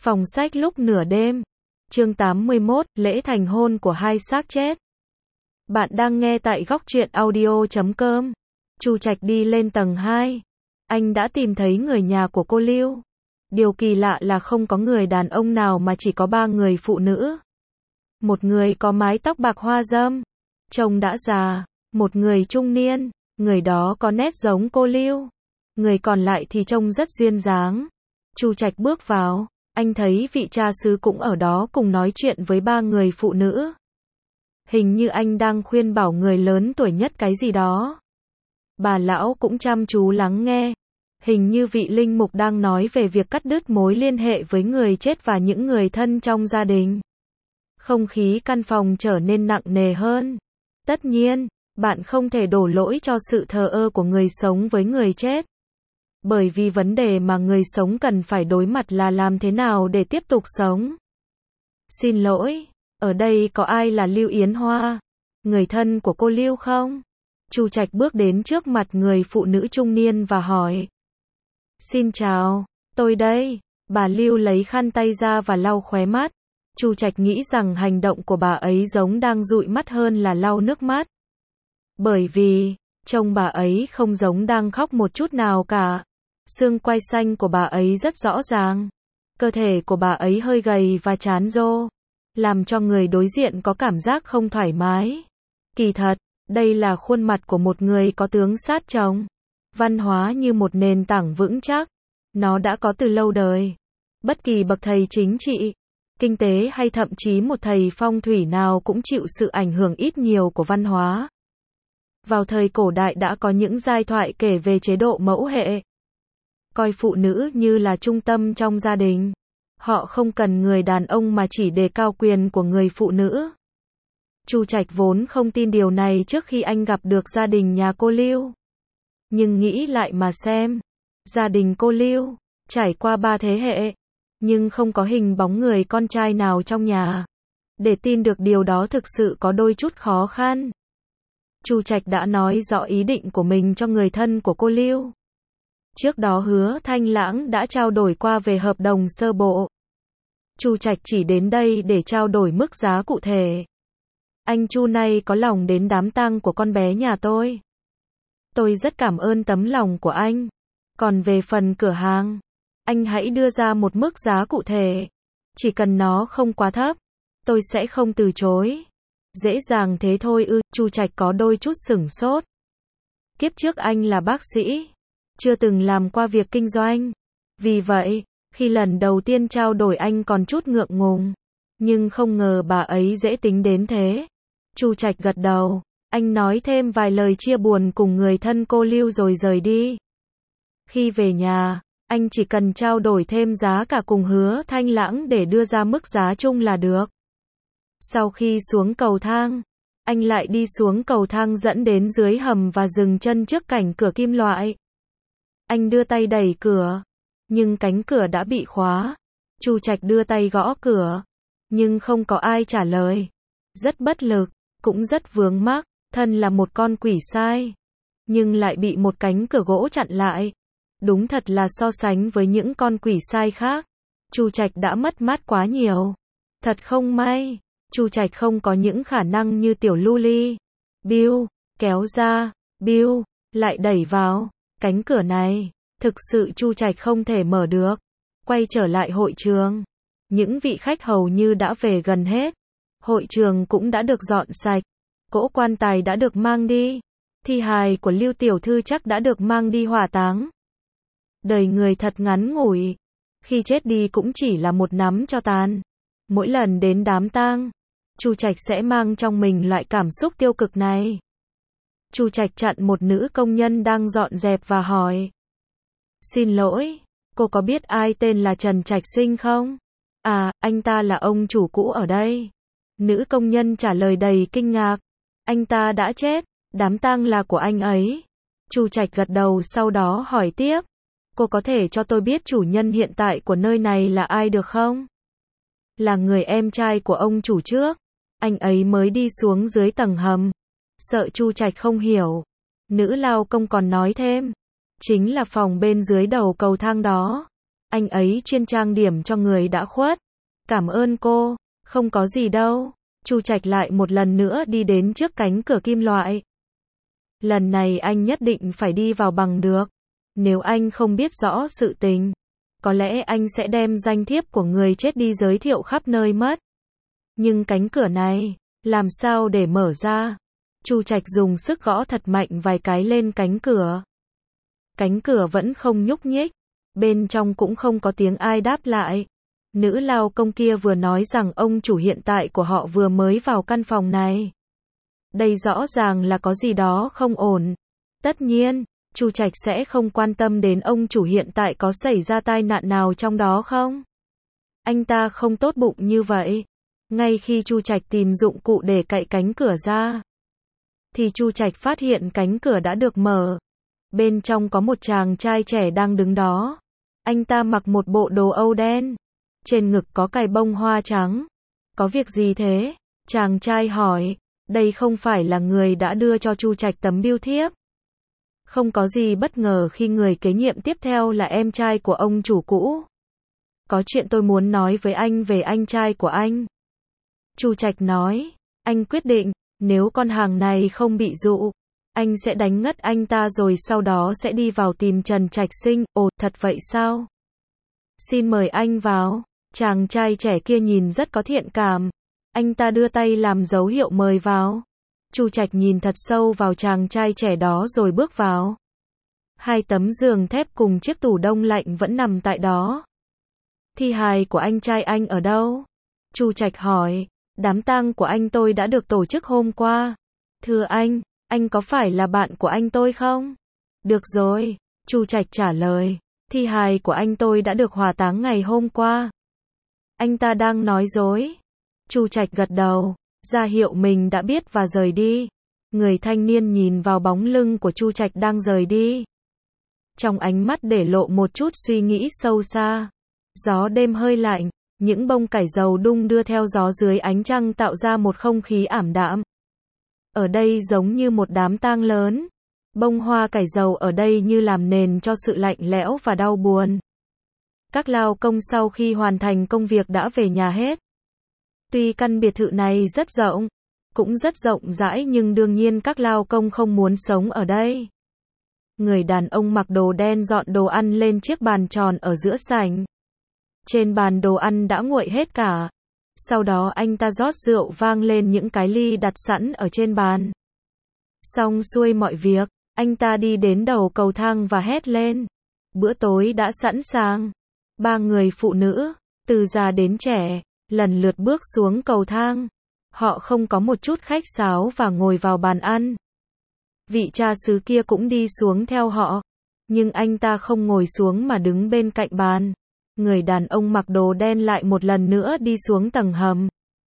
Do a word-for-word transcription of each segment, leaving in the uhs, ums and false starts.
Phòng sách lúc nửa đêm. Chương tám mươi mốt, lễ thành hôn của hai xác chết. Bạn đang nghe tại góc truyện audio chấm com. Chu Trạch đi lên tầng hai. Anh đã tìm thấy người nhà của cô Lưu. Điều kỳ lạ là không có người đàn ông nào mà chỉ có ba người phụ nữ. Một người có mái tóc bạc hoa râm, trông đã già, một người trung niên, người đó có nét giống cô Lưu. Người còn lại thì trông rất duyên dáng. Chu Trạch bước vào, anh thấy vị cha xứ cũng ở đó cùng nói chuyện với ba người phụ nữ. Hình như anh đang khuyên bảo người lớn tuổi nhất cái gì đó. Bà lão cũng chăm chú lắng nghe. Hình như vị linh mục đang nói về việc cắt đứt mối liên hệ với người chết và những người thân trong gia đình. Không khí căn phòng trở nên nặng nề hơn. Tất nhiên, bạn không thể đổ lỗi cho sự thờ ơ của người sống với người chết. Bởi vì vấn đề mà người sống cần phải đối mặt là làm thế nào để tiếp tục sống. Xin lỗi, ở đây có ai là Lưu Yến Hoa? Người thân của cô Lưu không? Chu Trạch bước đến trước mặt người phụ nữ trung niên và hỏi. Xin chào, tôi đây. Bà Lưu lấy khăn tay ra và lau khóe mắt. Chu Trạch nghĩ rằng hành động của bà ấy giống đang dụi mắt hơn là lau nước mắt. Bởi vì, trông bà ấy không giống đang khóc một chút nào cả. Xương quai xanh của bà ấy rất rõ ràng. Cơ thể của bà ấy hơi gầy và chán rô, làm cho người đối diện có cảm giác không thoải mái. Kỳ thật, đây là khuôn mặt của một người có tướng sát chồng. Văn hóa như một nền tảng vững chắc. Nó đã có từ lâu đời. Bất kỳ bậc thầy chính trị, kinh tế hay thậm chí một thầy phong thủy nào cũng chịu sự ảnh hưởng ít nhiều của văn hóa. Vào thời cổ đại đã có những giai thoại kể về chế độ mẫu hệ. Coi phụ nữ như là trung tâm trong gia đình. Họ không cần người đàn ông mà chỉ đề cao quyền của người phụ nữ. Chu Trạch vốn không tin điều này trước khi anh gặp được gia đình nhà cô Lưu. Nhưng nghĩ lại mà xem. Gia đình cô Lưu, trải qua ba thế hệ, nhưng không có hình bóng người con trai nào trong nhà. Để tin được điều đó thực sự có đôi chút khó khăn. Chu Trạch đã nói rõ ý định của mình cho người thân của cô Lưu. Trước đó Hứa Thanh Lãng đã trao đổi qua về hợp đồng sơ bộ. Chu Trạch chỉ đến đây để trao đổi mức giá cụ thể. Anh Chu này có lòng đến đám tang của con bé nhà tôi. Tôi rất cảm ơn tấm lòng của anh. Còn về phần cửa hàng, anh hãy đưa ra một mức giá cụ thể. Chỉ cần nó không quá thấp, tôi sẽ không từ chối. Dễ dàng thế thôi ư? Chu Trạch có đôi chút sửng sốt. Kiếp trước anh là bác sĩ, chưa từng làm qua việc kinh doanh. Vì vậy, khi lần đầu tiên trao đổi anh còn chút ngượng ngùng. Nhưng không ngờ bà ấy dễ tính đến thế. Chu Trạch gật đầu. Anh nói thêm vài lời chia buồn cùng người thân cô Lưu rồi rời đi. Khi về nhà, anh chỉ cần trao đổi thêm giá cả cùng Hứa Thanh Lãng để đưa ra mức giá chung là được. Sau khi xuống cầu thang, anh lại đi xuống cầu thang dẫn đến dưới hầm và dừng chân trước cảnh cửa kim loại. Anh đưa tay đẩy cửa, nhưng cánh cửa đã bị khóa. Chu Trạch đưa tay gõ cửa, nhưng không có ai trả lời. Rất bất lực, cũng rất vướng mắc, thân là một con quỷ sai, nhưng lại bị một cánh cửa gỗ chặn lại. Đúng thật là so sánh với những con quỷ sai khác, Chu Trạch đã mất mát quá nhiều. Thật không may, Chu Trạch không có những khả năng như tiểu lưu ly. Bill, kéo ra, Bill, lại đẩy vào. Cánh cửa này, thực sự Chu Trạch không thể mở được. Quay trở lại hội trường. Những vị khách hầu như đã về gần hết. Hội trường cũng đã được dọn sạch. Cỗ quan tài đã được mang đi. Thi hài của Lưu tiểu thư chắc đã được mang đi hỏa táng. Đời người thật ngắn ngủi. Khi chết đi cũng chỉ là một nắm tro tàn. Mỗi lần đến đám tang, Chu Trạch sẽ mang trong mình loại cảm xúc tiêu cực này. Chu Trạch chặn một nữ công nhân đang dọn dẹp và hỏi. Xin lỗi, cô có biết ai tên là Trần Trạch Sinh không? À, anh ta là ông chủ cũ ở đây. Nữ công nhân trả lời đầy kinh ngạc. Anh ta đã chết, đám tang là của anh ấy. Chu Trạch gật đầu sau đó hỏi tiếp. Cô có thể cho tôi biết chủ nhân hiện tại của nơi này là ai được không? Là người em trai của ông chủ trước. Anh ấy mới đi xuống dưới tầng hầm. Sợ Chu Trạch không hiểu. Nữ lao công còn nói thêm. Chính là phòng bên dưới đầu cầu thang đó. Anh ấy chuyên trang điểm cho người đã khuất. Cảm ơn cô. Không có gì đâu. Chu Trạch lại một lần nữa đi đến trước cánh cửa kim loại. Lần này anh nhất định phải đi vào bằng được. Nếu anh không biết rõ sự tình, có lẽ anh sẽ đem danh thiếp của người chết đi giới thiệu khắp nơi mất. Nhưng cánh cửa này, làm sao để mở ra? Chu Trạch dùng sức gõ thật mạnh vài cái lên cánh cửa. Cánh cửa vẫn không nhúc nhích. Bên trong cũng không có tiếng ai đáp lại. Nữ lao công kia vừa nói rằng ông chủ hiện tại của họ vừa mới vào căn phòng này. Đây rõ ràng là có gì đó không ổn. Tất nhiên, Chu Trạch sẽ không quan tâm đến ông chủ hiện tại có xảy ra tai nạn nào trong đó không. Anh ta không tốt bụng như vậy. Ngay khi Chu Trạch tìm dụng cụ để cạy cánh cửa ra, thì Chu Trạch phát hiện cánh cửa đã được mở. Bên trong có một chàng trai trẻ đang đứng đó. Anh ta mặc một bộ đồ Âu đen. Trên ngực có cài bông hoa trắng. Có việc gì thế? Chàng trai hỏi. Đây không phải là người đã đưa cho Chu Trạch tấm bưu thiếp. Không có gì bất ngờ khi người kế nhiệm tiếp theo là em trai của ông chủ cũ. Có chuyện tôi muốn nói với anh về anh trai của anh. Chu Trạch nói. Anh quyết định, nếu con hàng này không bị dụ, anh sẽ đánh ngất anh ta rồi sau đó sẽ đi vào tìm Trần Trạch Sinh. Ồ, thật vậy sao? Xin mời anh vào. Chàng trai trẻ kia nhìn rất có thiện cảm. Anh ta đưa tay làm dấu hiệu mời vào. Chu Trạch nhìn thật sâu vào chàng trai trẻ đó rồi bước vào. Hai tấm giường thép cùng chiếc tủ đông lạnh vẫn nằm tại đó. Thi hài của anh trai anh ở đâu? Chu Trạch hỏi. Đám tang của anh tôi đã được tổ chức hôm qua. Thưa anh, anh có phải là bạn của anh tôi không? Được rồi, Chu Trạch trả lời. Thi hài của anh tôi đã được hỏa táng ngày hôm qua. Anh ta đang nói dối. Chu Trạch gật đầu, ra hiệu mình đã biết và rời đi. Người thanh niên nhìn vào bóng lưng của Chu Trạch đang rời đi. Trong ánh mắt để lộ một chút suy nghĩ sâu xa. Gió đêm hơi lạnh, những bông cải dầu đung đưa theo gió dưới ánh trăng tạo ra một không khí ảm đạm. Ở đây giống như một đám tang lớn. Bông hoa cải dầu ở đây như làm nền cho sự lạnh lẽo và đau buồn. Các lao công sau khi hoàn thành công việc đã về nhà hết. Tuy căn biệt thự này rất rộng, cũng rất rộng rãi nhưng đương nhiên các lao công không muốn sống ở đây. Người đàn ông mặc đồ đen dọn đồ ăn lên chiếc bàn tròn ở giữa sảnh. Trên bàn đồ ăn đã nguội hết cả. Sau đó anh ta rót rượu vang lên những cái ly đặt sẵn ở trên bàn. Xong xuôi mọi việc, anh ta đi đến đầu cầu thang và hét lên. Bữa tối đã sẵn sàng. Ba người phụ nữ, từ già đến trẻ, lần lượt bước xuống cầu thang. Họ không có một chút khách sáo và ngồi vào bàn ăn. Vị cha xứ kia cũng đi xuống theo họ. Nhưng anh ta không ngồi xuống mà đứng bên cạnh bàn. Người đàn ông mặc đồ đen lại một lần nữa đi xuống tầng hầm.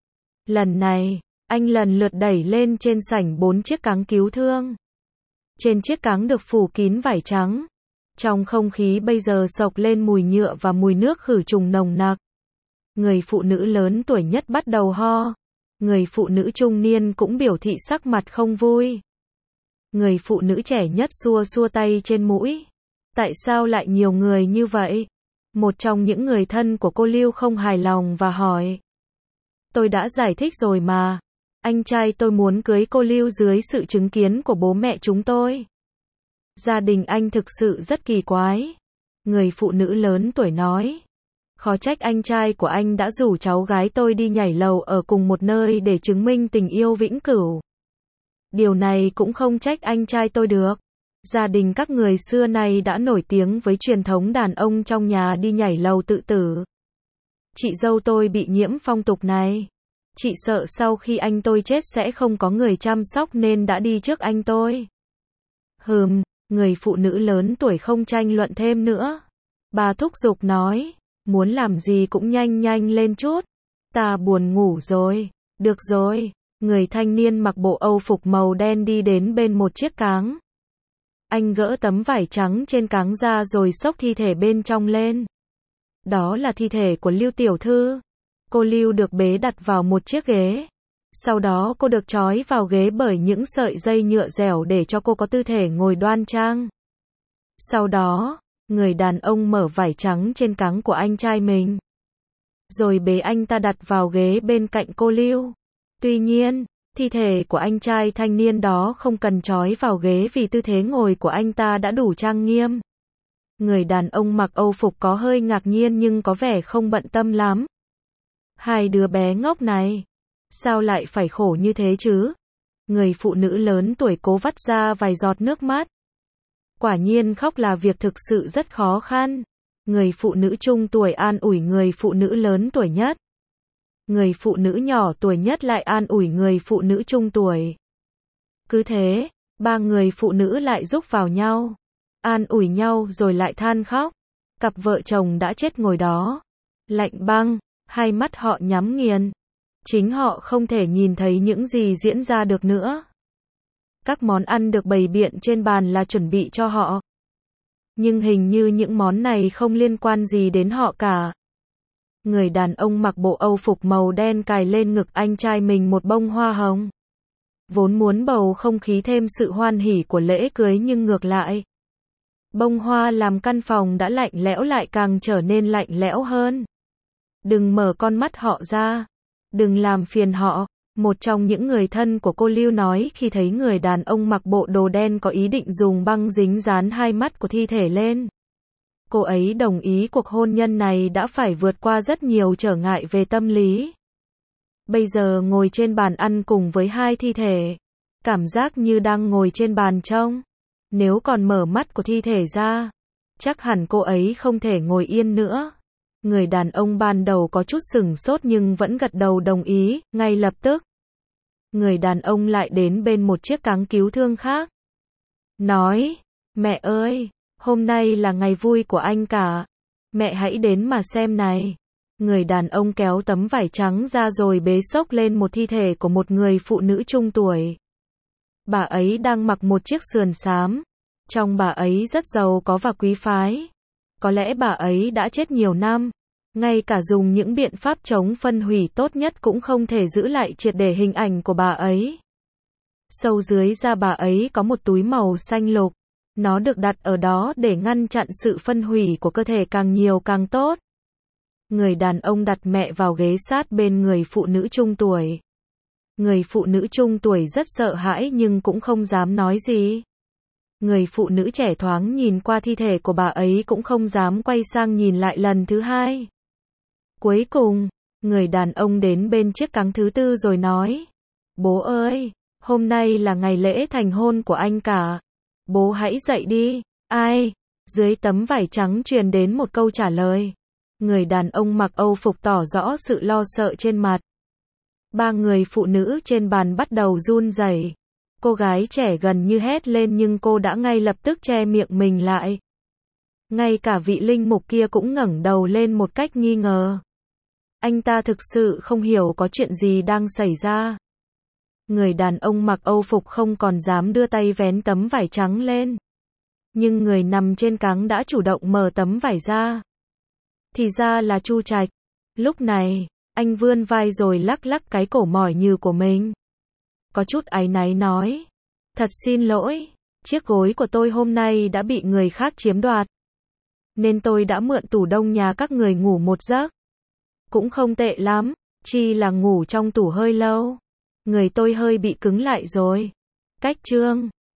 Lần này, anh lần lượt đẩy lên trên sảnh bốn chiếc cáng cứu thương. Trên chiếc cáng được phủ kín vải trắng. Trong không khí bây giờ sộc lên mùi nhựa và mùi nước khử trùng nồng nặc. Người phụ nữ lớn tuổi nhất bắt đầu ho. Người phụ nữ trung niên cũng biểu thị sắc mặt không vui. Người phụ nữ trẻ nhất xua xua tay trên mũi. Tại sao lại nhiều người như vậy? Một trong những người thân của cô Lưu không hài lòng và hỏi. Tôi đã giải thích rồi mà. Anh trai tôi muốn cưới cô Lưu dưới sự chứng kiến của bố mẹ chúng tôi. Gia đình anh thực sự rất kỳ quái. Người phụ nữ lớn tuổi nói. Khó trách anh trai của anh đã rủ cháu gái tôi đi nhảy lầu ở cùng một nơi để chứng minh tình yêu vĩnh cửu. Điều này cũng không trách anh trai tôi được. Gia đình các người xưa này đã nổi tiếng với truyền thống đàn ông trong nhà đi nhảy lầu tự tử. Chị dâu tôi bị nhiễm phong tục này. Chị sợ sau khi anh tôi chết sẽ không có người chăm sóc nên đã đi trước anh tôi. Hừm, người phụ nữ lớn tuổi không tranh luận thêm nữa. Bà thúc giục nói, muốn làm gì cũng nhanh nhanh lên chút. Ta buồn ngủ rồi. Được rồi. Người thanh niên mặc bộ âu phục màu đen đi đến bên một chiếc cáng. Anh gỡ tấm vải trắng trên cáng ra rồi xốc thi thể bên trong lên. Đó là thi thể của Lưu tiểu thư. Cô Lưu được bế đặt vào một chiếc ghế. Sau đó cô được trói vào ghế bởi những sợi dây nhựa dẻo để cho cô có tư thế ngồi đoan trang. Sau đó, Người đàn ông mở vải trắng trên cáng của anh trai mình, rồi bế anh ta đặt vào ghế bên cạnh cô Lưu. Tuy nhiên, thi thể của anh trai thanh niên đó không cần trói vào ghế vì tư thế ngồi của anh ta đã đủ trang nghiêm. Người đàn ông mặc Âu phục có hơi ngạc nhiên nhưng có vẻ không bận tâm lắm. Hai đứa bé ngốc này, sao lại phải khổ như thế chứ? Người phụ nữ lớn tuổi cố vắt ra vài giọt nước mắt. Quả nhiên khóc là việc thực sự rất khó khăn. Người phụ nữ trung tuổi an ủi người phụ nữ lớn tuổi nhất. Người phụ nữ nhỏ tuổi nhất lại an ủi người phụ nữ trung tuổi. Cứ thế, ba người phụ nữ lại rúc vào nhau, an ủi nhau rồi lại than khóc. Cặp vợ chồng đã chết ngồi đó, lạnh băng, hai mắt họ nhắm nghiền. Chính họ không thể nhìn thấy những gì diễn ra được nữa. Các món ăn được bày biện trên bàn là chuẩn bị cho họ. Nhưng hình như những món này không liên quan gì đến họ cả. Người đàn ông mặc bộ Âu phục màu đen cài lên ngực anh trai mình một bông hoa hồng. Vốn muốn bầu không khí thêm sự hoan hỉ của lễ cưới nhưng ngược lại. Bông hoa làm căn phòng đã lạnh lẽo lại càng trở nên lạnh lẽo hơn. Đừng mở con mắt họ ra. Đừng làm phiền họ. Một trong những người thân của cô Lưu nói khi thấy người đàn ông mặc bộ đồ đen có ý định dùng băng dính dán hai mắt của thi thể lên. Cô ấy đồng ý cuộc hôn nhân này đã phải vượt qua rất nhiều trở ngại về tâm lý. Bây giờ ngồi trên bàn ăn cùng với hai thi thể, cảm giác như đang ngồi trên bàn trông. Nếu còn mở mắt của thi thể ra, chắc hẳn cô ấy không thể ngồi yên nữa. Người đàn ông ban đầu có chút sửng sốt nhưng vẫn gật đầu đồng ý, ngay lập tức. Người đàn ông lại đến bên một chiếc cáng cứu thương khác. Nói, mẹ ơi, hôm nay là ngày vui của anh cả. Mẹ hãy đến mà xem này. Người đàn ông kéo tấm vải trắng ra rồi bế xốc lên một thi thể của một người phụ nữ trung tuổi. Bà ấy đang mặc một chiếc sườn xám. Trông bà ấy rất giàu có và quý phái. Có lẽ bà ấy đã chết nhiều năm. Ngay cả dùng những biện pháp chống phân hủy tốt nhất cũng không thể giữ lại triệt để hình ảnh của bà ấy. Sâu dưới da bà ấy có một túi màu xanh lục. Nó được đặt ở đó để ngăn chặn sự phân hủy của cơ thể càng nhiều càng tốt. Người đàn ông đặt mẹ vào ghế sát bên người phụ nữ trung tuổi. Người phụ nữ trung tuổi rất sợ hãi nhưng cũng không dám nói gì. Người phụ nữ trẻ thoáng nhìn qua thi thể của bà ấy cũng không dám quay sang nhìn lại lần thứ hai. Cuối cùng, người đàn ông đến bên chiếc cáng thứ tư rồi nói. Bố ơi, hôm nay là ngày lễ thành hôn của anh cả. Bố hãy dậy đi. Ai? Dưới tấm vải trắng truyền đến một câu trả lời. Người đàn ông mặc Âu phục tỏ rõ sự lo sợ trên mặt. Ba người phụ nữ trên bàn bắt đầu run rẩy. Cô gái trẻ gần như hét lên nhưng cô đã ngay lập tức che miệng mình lại. Ngay cả vị linh mục kia cũng ngẩng đầu lên một cách nghi ngờ. Anh ta thực sự không hiểu có chuyện gì đang xảy ra. Người đàn ông mặc Âu phục không còn dám đưa tay vén tấm vải trắng lên. Nhưng người nằm trên cáng đã chủ động mở tấm vải ra. Thì ra là Chu Trạch. Lúc này, anh vươn vai rồi lắc lắc cái cổ mỏi nhừ của mình. Có chút áy náy nói. Thật xin lỗi, chiếc gối của tôi hôm nay đã bị người khác chiếm đoạt. Nên tôi đã mượn tủ đông nhà các người ngủ một giấc. Cũng không tệ lắm, chỉ là ngủ trong tủ hơi lâu. Người tôi hơi bị cứng lại rồi. Cách chương